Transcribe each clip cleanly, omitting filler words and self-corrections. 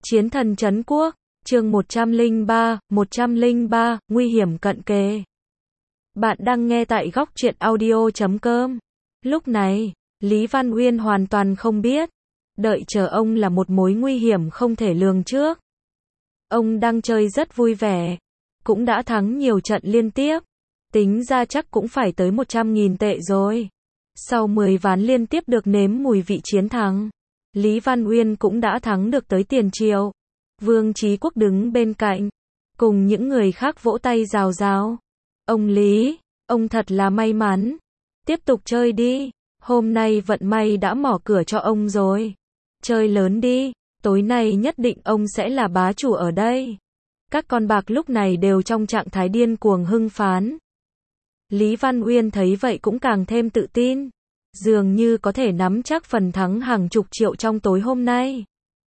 Chiến thần trấn quốc, chương 103, nguy hiểm cận kề. Bạn đang nghe tại góc truyện audio.com. Lúc này, Lý Văn Uyên hoàn toàn không biết, đợi chờ ông là một mối nguy hiểm không thể lường trước. Ông đang chơi rất vui vẻ, cũng đã thắng nhiều trận liên tiếp, tính ra chắc cũng phải tới 100.000 tệ rồi. Sau 10 ván liên tiếp được nếm mùi vị chiến thắng, Lý Văn Uyên cũng đã thắng được tới tiền triệu. Vương Chí Quốc đứng bên cạnh, cùng những người khác vỗ tay rào rào. Ông Lý, ông thật là may mắn. Tiếp tục chơi đi, hôm nay vận may đã mở cửa cho ông rồi. Chơi lớn đi, tối nay nhất định ông sẽ là bá chủ ở đây. Các con bạc lúc này đều trong trạng thái điên cuồng hưng phấn. Lý Văn Uyên thấy vậy cũng càng thêm tự tin, dường như có thể nắm chắc phần thắng hàng chục triệu trong tối hôm nay.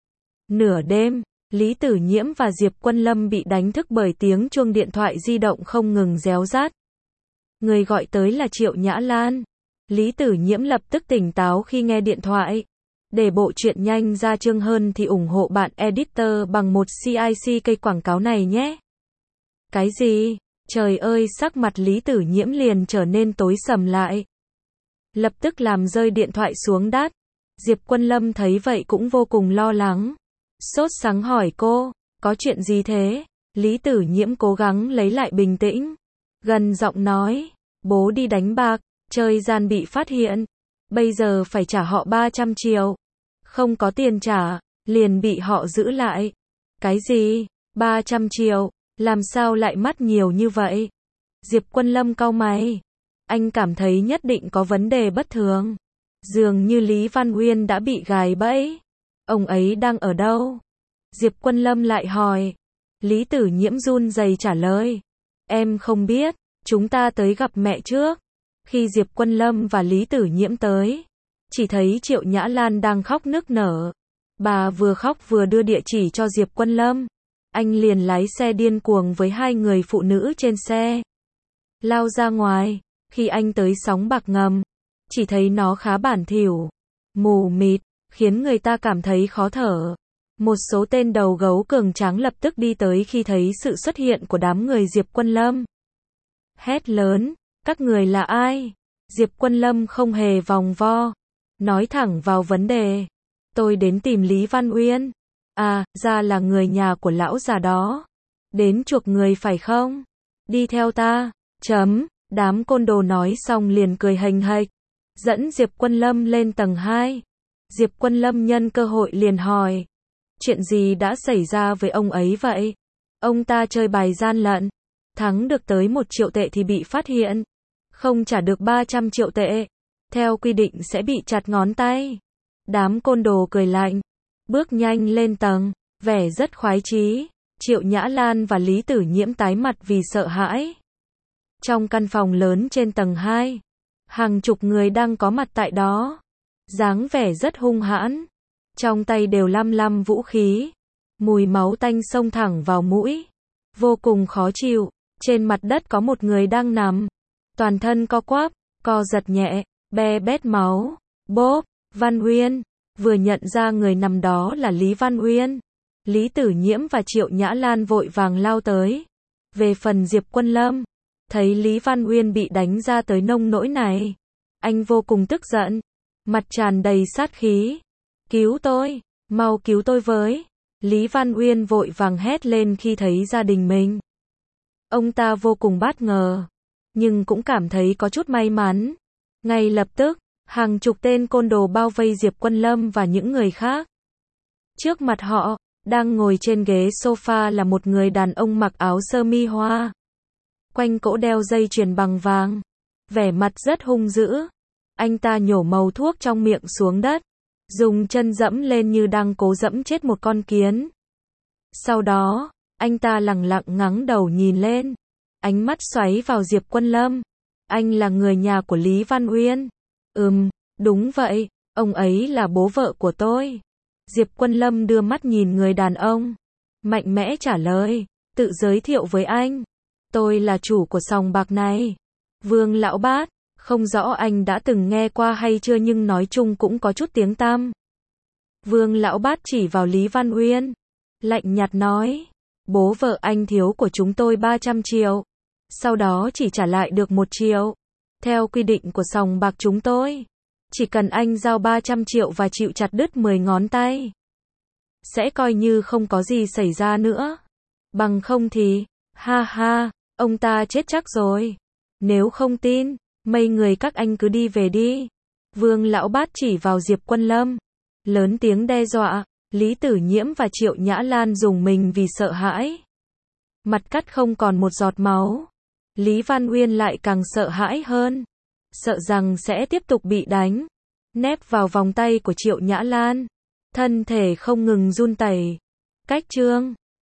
Nửa đêm, Lý Tử Nhiễm và Diệp Quân Lâm bị đánh thức bởi tiếng chuông điện thoại di động không ngừng réo rắt. Người gọi tới là Triệu Nhã Lan. Lý Tử Nhiễm lập tức tỉnh táo khi nghe điện thoại. Để bộ truyện nhanh ra chương hơn thì ủng hộ bạn editor bằng một CIC cây quảng cáo này nhé. Cái gì? Trời ơi, sắc mặt Lý Tử Nhiễm liền trở nên tối sầm lại. Lập tức làm rơi điện thoại xuống đất. Diệp Quân Lâm thấy vậy cũng vô cùng lo lắng. Sốt sắng hỏi cô, có chuyện gì thế? Lý Tử Nhiễm cố gắng lấy lại bình tĩnh, gần giọng nói, bố đi đánh bạc, chơi gian bị phát hiện, bây giờ phải trả họ 300 triệu. Không có tiền trả, liền bị họ giữ lại. Cái gì? 300 triệu, làm sao lại mất nhiều như vậy? Diệp Quân Lâm cau mày, anh cảm thấy nhất định có vấn đề bất thường. Dường như Lý Văn Uyên đã bị gài bẫy. Ông ấy đang ở đâu? Diệp Quân Lâm lại hỏi. Lý Tử Nhiễm run rẩy trả lời. Em không biết, chúng ta tới gặp mẹ trước. Khi Diệp Quân Lâm và Lý Tử Nhiễm tới, chỉ thấy Triệu Nhã Lan đang khóc nức nở. Bà vừa khóc vừa đưa địa chỉ cho Diệp Quân Lâm. Anh liền lái xe điên cuồng với hai người phụ nữ trên xe, lao ra ngoài. Khi anh tới sóng bạc ngầm, chỉ thấy nó khá bẩn thỉu, mù mịt, khiến người ta cảm thấy khó thở. Một số tên đầu gấu cường tráng lập tức đi tới khi thấy sự xuất hiện của đám người Diệp Quân Lâm. Hét lớn, các người là ai? Diệp Quân Lâm không hề vòng vo, nói thẳng vào vấn đề. Tôi đến tìm Lý Văn Uyên. À, ra là người nhà của lão già đó. Đến chuộc người phải không? Đi theo ta. Đám côn đồ nói xong liền cười hềnh hệch, dẫn Diệp Quân Lâm lên tầng 2. Diệp Quân Lâm nhân cơ hội liền hỏi, chuyện gì đã xảy ra với ông ấy vậy? Ông ta chơi bài gian lận, thắng được tới 1 triệu tệ thì bị phát hiện, không trả được 300 triệu tệ, theo quy định sẽ bị chặt ngón tay. Đám côn đồ cười lạnh, bước nhanh lên tầng, vẻ rất khoái chí. Triệu Nhã Lan và Lý Tử Nhiễm tái mặt vì sợ hãi. Trong căn phòng lớn trên tầng 2, hàng chục người đang có mặt tại đó, dáng vẻ rất hung hãn, trong tay đều lăm vũ khí, mùi máu tanh xông thẳng vào mũi, vô cùng khó chịu. Trên mặt đất có một người đang nằm, toàn thân co quắp, co giật nhẹ, be bét máu. Bốp, Văn Uyên, vừa nhận ra người nằm đó là Lý Văn Uyên. Lý Tử Nhiễm và Triệu Nhã Lan vội vàng lao tới. Về phần Diệp Quân Lâm, thấy Lý Văn Uyên bị đánh ra tới nông nỗi này, anh vô cùng tức giận, mặt tràn đầy sát khí. Cứu tôi, mau cứu tôi với. Lý Văn Uyên vội vàng hét lên khi thấy gia đình mình. Ông ta vô cùng bất ngờ, nhưng cũng cảm thấy có chút may mắn. Ngay lập tức, hàng chục tên côn đồ bao vây Diệp Quân Lâm và những người khác. Trước mặt họ, đang ngồi trên ghế sofa là một người đàn ông mặc áo sơ mi hoa, quanh cổ đeo dây chuyền bằng vàng, vẻ mặt rất hung dữ. Anh ta nhổ màu thuốc trong miệng xuống đất, dùng chân dẫm lên như đang cố dẫm chết một con kiến. Sau đó, anh ta lẳng lặng ngẩng đầu nhìn lên, ánh mắt xoáy vào Diệp Quân Lâm. Anh là người nhà của Lý Văn Uyên? Đúng vậy, ông ấy là bố vợ của tôi. Diệp Quân Lâm đưa mắt nhìn người đàn ông, mạnh mẽ trả lời, tự giới thiệu với anh. Tôi là chủ của sòng bạc này, Vương Lão Bát. Không rõ anh đã từng nghe qua hay chưa nhưng nói chung cũng có chút tiếng tăm. Vương Lão Bát chỉ vào Lý Văn Uyên. lạnh nhạt nói. Bố vợ anh thiếu của chúng tôi 300 triệu. Sau đó chỉ trả lại được 1 triệu. Theo quy định của sòng bạc chúng tôi, chỉ cần anh giao 300 triệu và chịu chặt đứt 10 ngón tay, sẽ coi như không có gì xảy ra nữa. Bằng không thì, ha ha, ông ta chết chắc rồi. Nếu không tin, mấy người các anh cứ đi về đi. Vương Lão Bát chỉ vào Diệp Quân Lâm, lớn tiếng đe dọa. Lý Tử Nhiễm và Triệu Nhã Lan rùng mình vì sợ hãi. Mặt cắt không còn một giọt máu. Lý Văn Uyên lại càng sợ hãi hơn. Sợ rằng sẽ tiếp tục bị đánh. Nép vào vòng tay của Triệu Nhã Lan. Thân thể không ngừng run rẩy. Cách chương